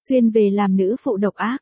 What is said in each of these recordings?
Xuyên về làm nữ phụ độc ác,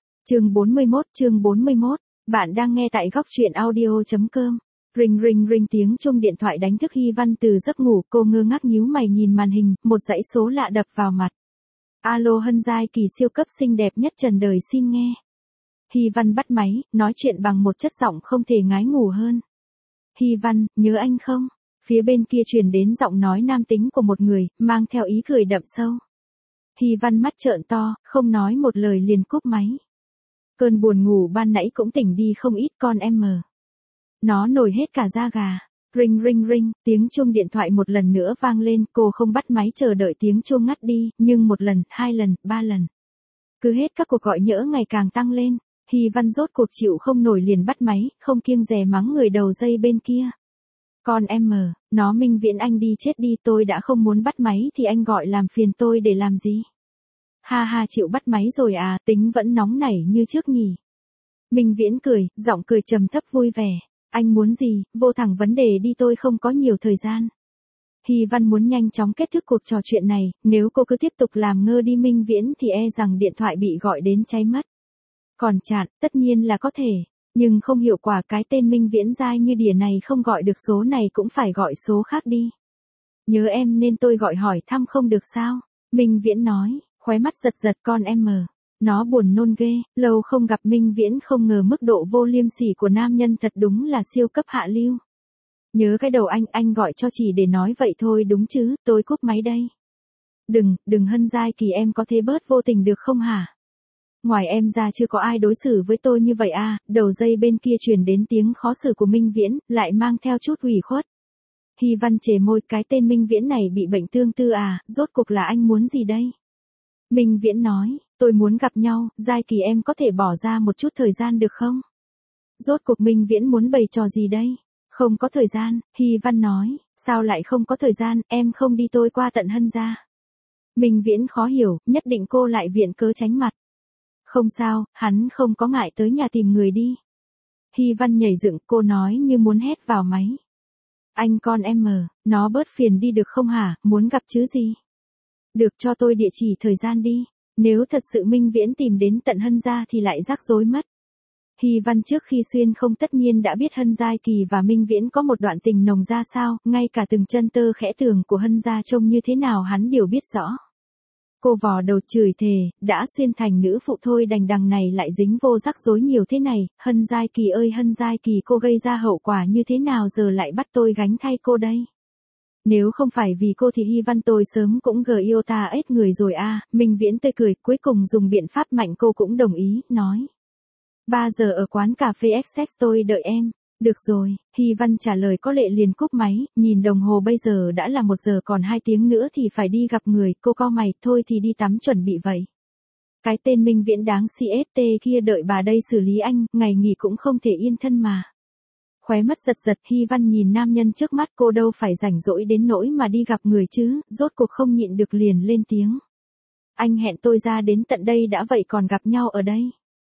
chương 41, bạn đang nghe tại góc truyện audio.com. Ring ring ring, tiếng chuông điện thoại đánh thức Hy Văn từ giấc ngủ, cô ngơ ngác nhíu mày nhìn màn hình, một dãy số lạ đập vào mặt. Alo, Hân Giai Kỳ siêu cấp xinh đẹp nhất trần đời xin nghe. Hy Văn bắt máy, nói chuyện bằng một chất giọng không thể ngái ngủ hơn. Hy Văn, nhớ anh không? Phía bên kia truyền đến giọng nói nam tính của một người, mang theo ý cười đậm sâu. Hy Văn mắt trợn to, không nói một lời liền cúp máy. Cơn buồn ngủ ban nãy cũng tỉnh đi không ít, con em mờ. Nó nổi hết cả da gà. Ring ring ring, tiếng chuông điện thoại một lần nữa vang lên, cô không bắt máy chờ đợi tiếng chuông ngắt đi, nhưng một lần, 2 lần, 3 lần. Cứ hết các cuộc gọi nhỡ ngày càng tăng lên, Hy Văn rốt cuộc chịu không nổi liền bắt máy, không kiêng dè mắng người đầu dây bên kia. Con em mờ, nó Minh Viễn anh đi chết đi, tôi đã không muốn bắt máy thì anh gọi làm phiền tôi để làm gì? Ha ha, chịu bắt máy rồi à, tính vẫn nóng nảy như trước nhỉ? Minh Viễn cười, giọng cười trầm thấp vui vẻ. Anh muốn gì, vô thẳng vấn đề đi, tôi không có nhiều thời gian. Hy Văn muốn nhanh chóng kết thúc cuộc trò chuyện này, nếu cô cứ tiếp tục làm ngơ đi Minh Viễn thì e rằng điện thoại bị gọi đến cháy mất. Còn chặn, tất nhiên là có thể, nhưng không hiệu quả, cái tên Minh Viễn dai như đỉa này không gọi được số này cũng phải gọi số khác đi. Nhớ em nên tôi gọi hỏi thăm không được sao? Minh Viễn nói, khóe mắt giật giật, con em mờ. Nó buồn nôn ghê, lâu không gặp Minh Viễn không ngờ mức độ vô liêm sỉ của nam nhân thật đúng là siêu cấp hạ lưu. Nhớ cái đầu anh gọi cho chỉ để nói vậy thôi đúng chứ, tôi cúp máy đây. Đừng Hân Giai Kỳ, em có thế bớt vô tình được không hả? Ngoài em ra chưa có ai đối xử với tôi như vậy à? Đầu dây bên kia truyền đến tiếng khó xử của Minh Viễn, lại mang theo chút ủy khuất. Hy Văn chề môi, cái tên Minh Viễn này bị bệnh tương tư à, rốt cuộc là anh muốn gì đây? Minh Viễn nói, tôi muốn gặp nhau, Giai Kỳ em có thể bỏ ra một chút thời gian được không? Rốt cuộc Minh Viễn muốn bày trò gì đây? Không có thời gian, Hy Văn nói, sao lại không có thời gian, em không đi tôi qua tận Hân gia. Minh Viễn khó hiểu, nhất định cô lại viện cớ tránh mặt. Không sao, hắn không có ngại tới nhà tìm người đi. Hy Văn nhảy dựng, cô nói như muốn hét vào máy. Anh con em mờ, nó bớt phiền đi được không hả, muốn gặp chứ gì? Được, cho tôi địa chỉ thời gian đi. Nếu thật sự Minh Viễn tìm đến tận Hân gia thì lại rắc rối mất. Hy Văn trước khi xuyên không tất nhiên đã biết Hân Giai Kỳ và Minh Viễn có một đoạn tình nồng ra sao, ngay cả từng chân tơ khẽ tường của Hân gia trông như thế nào hắn đều biết rõ. Cô vò đầu chửi thề, đã xuyên thành nữ phụ thôi đành đằng này lại dính vô rắc rối nhiều thế này, Hân Giai Kỳ ơi Hân Giai Kỳ, cô gây ra hậu quả như thế nào giờ lại bắt tôi gánh thay cô đây? Nếu không phải vì cô thì Hy Văn tôi sớm cũng iota ếch người rồi à. Minh Viễn tươi cười, cuối cùng dùng biện pháp mạnh cô cũng đồng ý, nói. 3 giờ ở quán cà phê XX tôi đợi em. Được rồi, Hy Văn trả lời có lệ liền cúp máy, nhìn đồng hồ bây giờ đã là 1 giờ còn 2 tiếng nữa thì phải đi gặp người, cô cau mày, thôi thì đi tắm chuẩn bị vậy. Cái tên Minh Viễn đáng CST kia đợi bà đây xử lý anh, ngày nghỉ cũng không thể yên thân mà. Khóe mắt giật giật, Hy Văn nhìn nam nhân trước mắt, cô đâu phải rảnh rỗi đến nỗi mà đi gặp người chứ, rốt cuộc không nhịn được liền lên tiếng. Anh hẹn tôi ra đến tận đây đã vậy còn gặp nhau ở đây.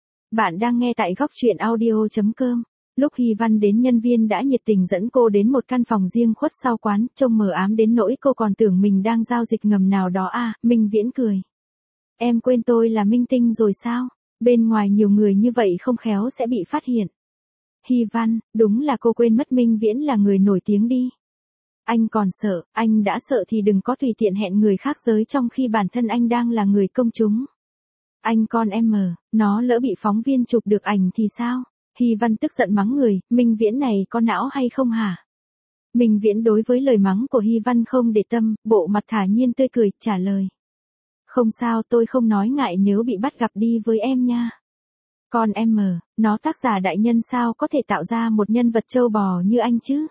Bạn đang nghe tại góc truyện audio.com. Lúc Hy Văn đến, nhân viên đã nhiệt tình dẫn cô đến một căn phòng riêng khuất sau quán, trông mờ ám đến nỗi cô còn tưởng mình đang giao dịch ngầm nào đó à. Minh Viễn cười. Em quên tôi là minh tinh rồi sao? Bên ngoài nhiều người như vậy không khéo sẽ bị phát hiện. Hy Văn, đúng là cô quên mất Minh Viễn là người nổi tiếng đi. Anh còn sợ, anh đã sợ thì đừng có tùy tiện hẹn người khác giới trong khi bản thân anh đang là người công chúng. Anh con em mờ, nó lỡ bị phóng viên chụp được ảnh thì sao? Hy Văn tức giận mắng người, Minh Viễn này có não hay không hả? Minh Viễn đối với lời mắng của Hy Văn không để tâm, bộ mặt thả nhiên tươi cười, trả lời. Không sao, tôi không nói ngại nếu bị bắt gặp đi với em nha. Con em mờ, nó tác giả đại nhân sao có thể tạo ra một nhân vật trâu bò như anh chứ?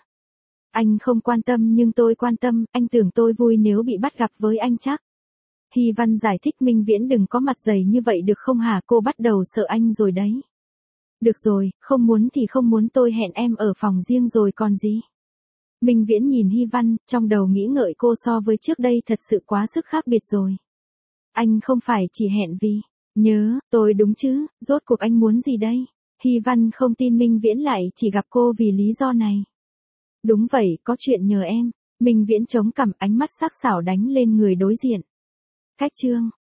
Anh không quan tâm nhưng tôi quan tâm, anh tưởng tôi vui nếu bị bắt gặp với anh chắc. Hy Văn giải thích, Minh Viễn đừng có mặt dày như vậy được không hả, cô bắt đầu sợ anh rồi đấy. Được rồi, không muốn thì không muốn, tôi hẹn em ở phòng riêng rồi còn gì. Minh Viễn nhìn Hy Văn, trong đầu nghĩ ngợi cô so với trước đây thật sự quá sức khác biệt rồi. Anh không phải chỉ hẹn vì nhớ, tôi đúng chứ, rốt cuộc anh muốn gì đây? Hy Văn không tin Minh Viễn lại chỉ gặp cô vì lý do này. Đúng vậy, có chuyện nhờ em. Minh Viễn chống cằm, ánh mắt sắc sảo đánh lên người đối diện. Cách chương.